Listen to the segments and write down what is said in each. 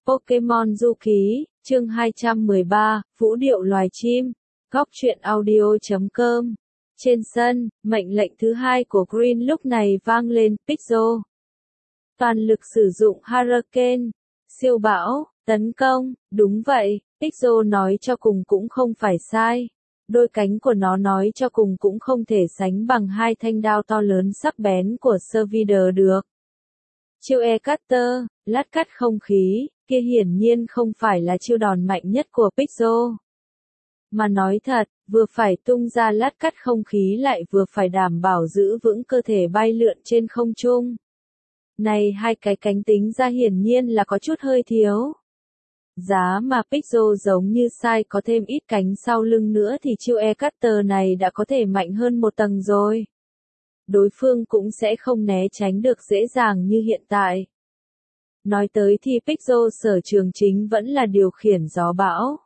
Pokemon Du Ký, chương 213, Vũ điệu loài chim, góc truyện audio.com. Trên sân, mệnh lệnh thứ hai của Green lúc này vang lên, Pixel. Toàn lực sử dụng Hurricane, siêu bão, tấn công, đúng vậy, Pixel nói cho cùng cũng không phải sai. Đôi cánh của nó nói cho cùng cũng không thể sánh bằng hai thanh đao to lớn sắc bén của Servider được. Chiêu E-Cutter, lát cắt không khí, kia hiển nhiên không phải là chiêu đòn mạnh nhất của Pixel. Mà nói thật, vừa phải tung ra lát cắt không khí lại vừa phải đảm bảo giữ vững cơ thể bay lượn trên không trung. Này hai cái cánh tính ra hiển nhiên là có chút hơi thiếu. Giá mà Pixel giống như sai có thêm ít cánh sau lưng nữa thì chiêu E-Cutter này đã có thể mạnh hơn một tầng rồi. Đối phương cũng sẽ không né tránh được dễ dàng như hiện tại. Nói tới thì Pixel sở trường chính vẫn là điều khiển gió bão.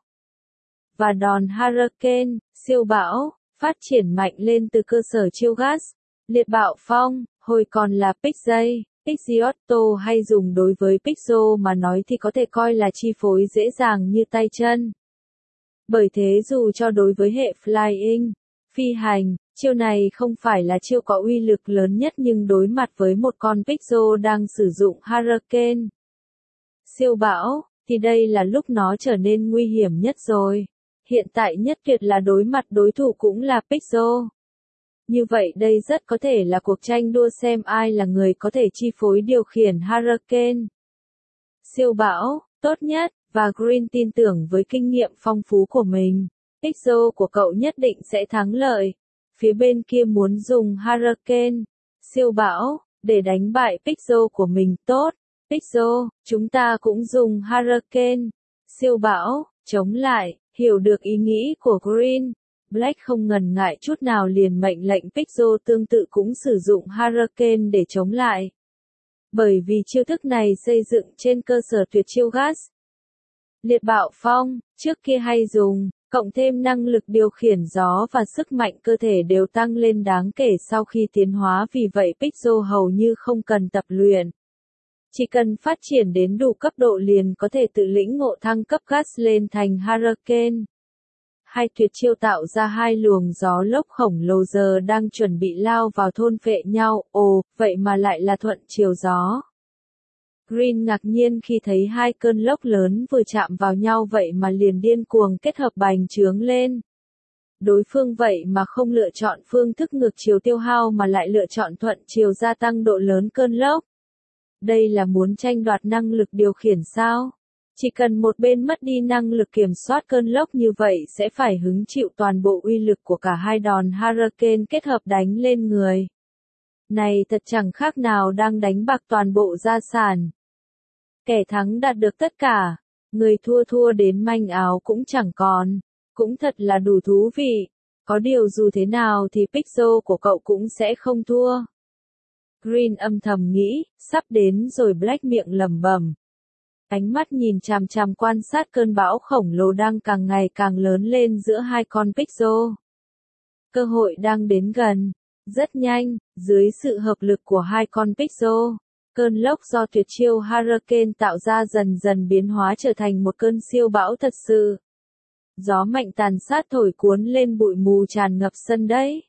Và đòn Hurricane, siêu bão, phát triển mạnh lên từ cơ sở chiêu gas, liệt bạo phong, hồi còn là Pixie, Pidgeotto hay dùng đối với Pixel mà nói thì có thể coi là chi phối dễ dàng như tay chân. Bởi thế dù cho đối với hệ Flying, phi hành, chiêu này không phải là chiêu có uy lực lớn nhất nhưng đối mặt với một con Pixel đang sử dụng Hurricane, siêu bão, thì đây là lúc nó trở nên nguy hiểm nhất rồi. Hiện tại nhất tuyệt là đối mặt đối thủ cũng là Pixel. Như vậy đây rất có thể là cuộc tranh đua xem ai là người có thể chi phối điều khiển Hurricane, siêu bão, tốt nhất, và Green tin tưởng với kinh nghiệm phong phú của mình, Pixel của cậu nhất định sẽ thắng lợi. Phía bên kia muốn dùng Hurricane, siêu bão, để đánh bại Pixel của mình, tốt. Pixel, chúng ta cũng dùng Hurricane, siêu bão, chống lại, hiểu được ý nghĩ của Green. Black không ngần ngại chút nào liền mệnh lệnh Pixel tương tự cũng sử dụng Hurricane để chống lại. Bởi vì chiêu thức này xây dựng trên cơ sở tuyệt chiêu gas. Liệt bạo phong, trước kia hay dùng, cộng thêm năng lực điều khiển gió và sức mạnh cơ thể đều tăng lên đáng kể sau khi tiến hóa, vì vậy Pixel hầu như không cần tập luyện. Chỉ cần phát triển đến đủ cấp độ liền có thể tự lĩnh ngộ thăng cấp gas lên thành Hurricane. Hai tuyệt chiêu tạo ra hai luồng gió lốc khổng lồ giờ đang chuẩn bị lao vào thôn phệ nhau, ồ, vậy mà lại là thuận chiều gió. Green ngạc nhiên khi thấy hai cơn lốc lớn vừa chạm vào nhau vậy mà liền điên cuồng kết hợp bành trướng lên. Đối phương vậy mà không lựa chọn phương thức ngược chiều tiêu hao mà lại lựa chọn thuận chiều gia tăng độ lớn cơn lốc. Đây là muốn tranh đoạt năng lực điều khiển sao? Chỉ cần một bên mất đi năng lực kiểm soát cơn lốc như vậy sẽ phải hứng chịu toàn bộ uy lực của cả hai đòn Hurricane kết hợp đánh lên người. Này thật chẳng khác nào đang đánh bạc toàn bộ gia sản. Kẻ thắng đạt được tất cả, người thua thua đến manh áo cũng chẳng còn. Cũng thật là đủ thú vị. Có điều dù thế nào thì Pixel của cậu cũng sẽ không thua. Green âm thầm nghĩ, sắp đến rồi. Black miệng lẩm bẩm. Ánh mắt nhìn chằm chằm quan sát cơn bão khổng lồ đang càng ngày càng lớn lên giữa hai con Pixel. Cơ hội đang đến gần. Rất nhanh, dưới sự hợp lực của hai con Pixel, cơn lốc do tuyệt chiêu Hurricane tạo ra dần dần biến hóa trở thành một cơn siêu bão thật sự. Gió mạnh tàn sát thổi cuốn lên bụi mù tràn ngập sân đấy.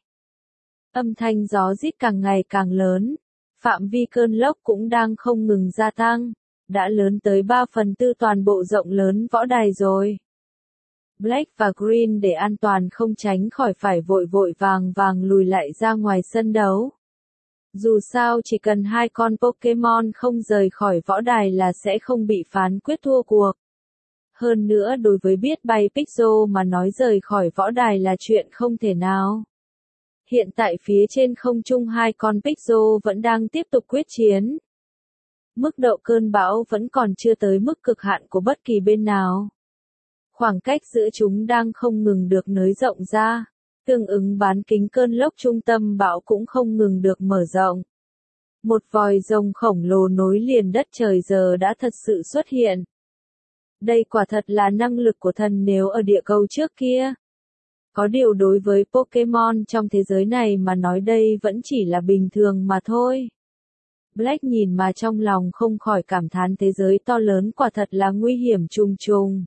Âm thanh gió rít càng ngày càng lớn. Phạm vi cơn lốc cũng đang không ngừng gia tăng. Đã lớn tới 3/4 toàn bộ rộng lớn võ đài rồi. Black và Green để an toàn không tránh khỏi phải vội vội vàng vàng lùi lại ra ngoài sân đấu. Dù sao chỉ cần hai con Pokemon không rời khỏi võ đài là sẽ không bị phán quyết thua cuộc. Hơn nữa đối với biết bay Pixel mà nói rời khỏi võ đài là chuyện không thể nào. Hiện tại phía trên không trung hai con Pixel vẫn đang tiếp tục quyết chiến. Mức độ cơn bão vẫn còn chưa tới mức cực hạn của bất kỳ bên nào. Khoảng cách giữa chúng đang không ngừng được nới rộng ra. Tương ứng bán kính cơn lốc trung tâm bão cũng không ngừng được mở rộng. Một vòi rồng khổng lồ nối liền đất trời giờ đã thật sự xuất hiện. Đây quả thật là năng lực của thần nếu ở địa cầu trước kia. Có điều đối với Pokemon trong thế giới này mà nói đây vẫn chỉ là bình thường mà thôi. Black nhìn mà trong lòng không khỏi cảm thán thế giới to lớn quả thật là nguy hiểm trùng trùng.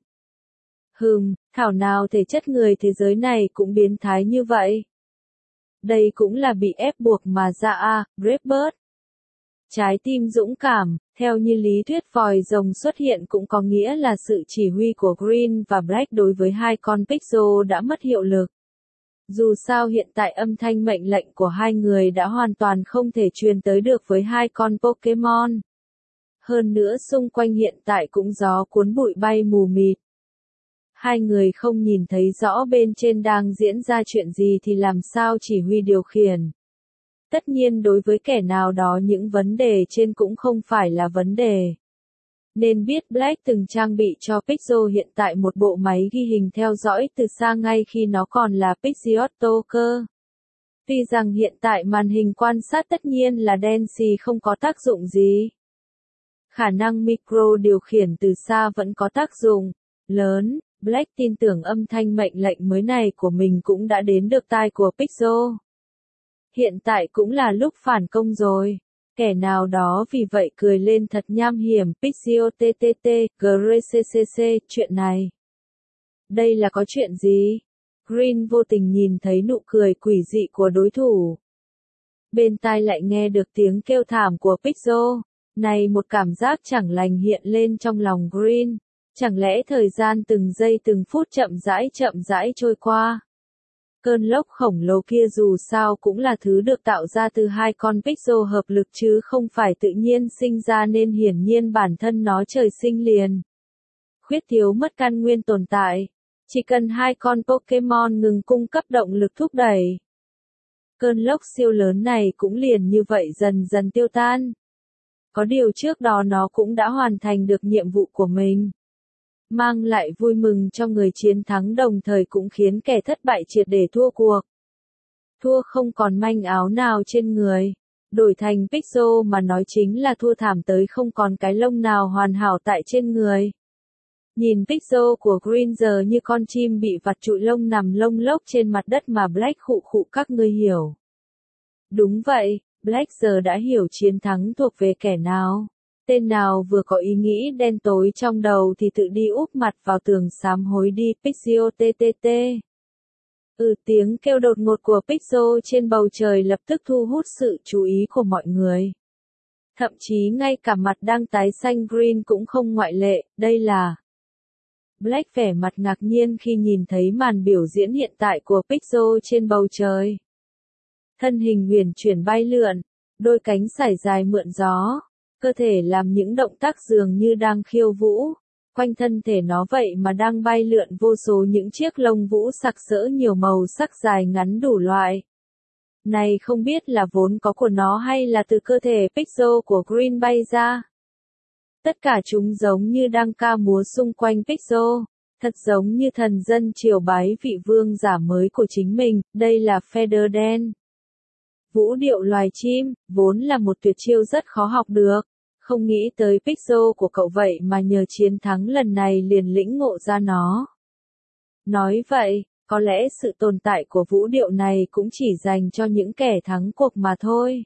Thảo nào thể chất người thế giới này cũng biến thái như vậy. Đây cũng là bị ép buộc mà ra a, Brave. Trái tim dũng cảm, theo như lý thuyết vòi rồng xuất hiện cũng có nghĩa là sự chỉ huy của Green và Black đối với hai con Pixel đã mất hiệu lực. Dù sao hiện tại âm thanh mệnh lệnh của hai người đã hoàn toàn không thể truyền tới được với hai con Pokemon. Hơn nữa xung quanh hiện tại cũng gió cuốn bụi bay mù mịt. Hai người không nhìn thấy rõ bên trên đang diễn ra chuyện gì thì làm sao chỉ huy điều khiển. Tất nhiên đối với kẻ nào đó những vấn đề trên cũng không phải là vấn đề. Nên biết Black từng trang bị cho Pixel hiện tại một bộ máy ghi hình theo dõi từ xa ngay khi nó còn là Pixieotto cơ. Tuy rằng hiện tại màn hình quan sát tất nhiên là đen xì không có tác dụng gì. Khả năng micro điều khiển từ xa vẫn có tác dụng lớn. Black tin tưởng âm thanh mệnh lệnh mới này của mình cũng đã đến được tai của Pixel. Hiện tại cũng là lúc phản công rồi. Kẻ nào đó vì vậy cười lên thật nham hiểm. Pixel TTT, GRCCC, chuyện này. Đây là có chuyện gì? Green vô tình nhìn thấy nụ cười quỷ dị của đối thủ. Bên tai lại nghe được tiếng kêu thảm của Pixel. Này một cảm giác chẳng lành hiện lên trong lòng Green. Chẳng lẽ thời gian từng giây từng phút chậm rãi trôi qua? Cơn lốc khổng lồ kia dù sao cũng là thứ được tạo ra từ hai con Pixel hợp lực chứ không phải tự nhiên sinh ra nên hiển nhiên bản thân nó trời sinh liền. Khuyết thiếu mất căn nguyên tồn tại. Chỉ cần hai con Pokemon ngừng cung cấp động lực thúc đẩy. Cơn lốc siêu lớn này cũng liền như vậy dần dần tiêu tan. Có điều trước đó nó cũng đã hoàn thành được nhiệm vụ của mình. Mang lại vui mừng cho người chiến thắng đồng thời cũng khiến kẻ thất bại triệt để thua cuộc. Thua không còn manh áo nào trên người. Đổi thành Pixel mà nói chính là thua thảm tới không còn cái lông nào hoàn hảo tại trên người. Nhìn Pixel của Green giờ như con chim bị vặt trụi lông nằm lông lốc trên mặt đất mà Black khụ khụ các ngươi hiểu. Đúng vậy, Black giờ đã hiểu chiến thắng thuộc về kẻ nào. Tên nào vừa có ý nghĩ đen tối trong đầu thì tự đi úp mặt vào tường sám hối đi. Pixel TTT. Tiếng kêu đột ngột của Pixel trên bầu trời lập tức thu hút sự chú ý của mọi người. Thậm chí ngay cả mặt đang tái xanh Green cũng không ngoại lệ, đây là Black vẻ mặt ngạc nhiên khi nhìn thấy màn biểu diễn hiện tại của Pixel trên bầu trời. Thân hình huyền chuyển bay lượn, đôi cánh sải dài mượn gió. Cơ thể làm những động tác dường như đang khiêu vũ, quanh thân thể nó vậy mà đang bay lượn vô số những chiếc lông vũ sặc sỡ nhiều màu sắc dài ngắn đủ loại. Này không biết là vốn có của nó hay là từ cơ thể Pixel của Green bay ra. Tất cả chúng giống như đang ca múa xung quanh Pixel, thật giống như thần dân triều bái vị vương giả mới của chính mình, đây là Feather Dance. Vũ điệu loài chim, vốn là một tuyệt chiêu rất khó học được. Không nghĩ tới Pixel của cậu vậy mà nhờ chiến thắng lần này liền lĩnh ngộ ra nó. Nói vậy, có lẽ sự tồn tại của vũ điệu này cũng chỉ dành cho những kẻ thắng cuộc mà thôi.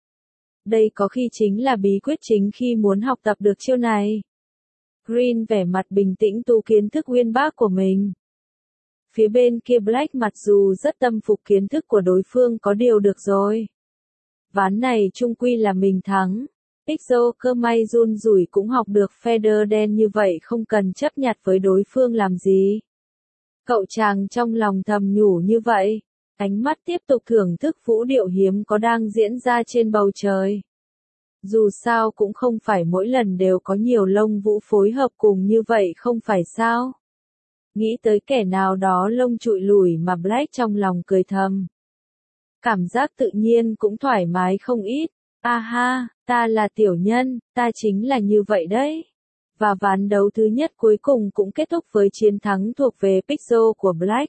Đây có khi chính là bí quyết chính khi muốn học tập được chiêu này. Green vẻ mặt bình tĩnh tu kiến thức uyên bác của mình. Phía bên kia Black mặc dù rất tâm phục kiến thức của đối phương có điều được rồi. Ván này chung quy là mình thắng. Pixel cơ may run rủi cũng học được Feather Dance như vậy không cần chấp nhặt với đối phương làm gì. Cậu chàng trong lòng thầm nhủ như vậy. Ánh mắt tiếp tục thưởng thức vũ điệu hiếm có đang diễn ra trên bầu trời. Dù sao cũng không phải mỗi lần đều có nhiều lông vũ phối hợp cùng như vậy không phải sao. Nghĩ tới kẻ nào đó lông trụi lủi mà Black trong lòng cười thầm. Cảm giác tự nhiên cũng thoải mái không ít. Ha, ta là tiểu nhân, ta chính là như vậy đấy. Và ván đấu thứ nhất cuối cùng cũng kết thúc với chiến thắng thuộc về Pixel của Black.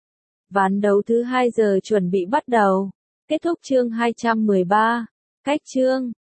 Ván đấu thứ 2 giờ chuẩn bị bắt đầu. Kết thúc chương 213. Cách chương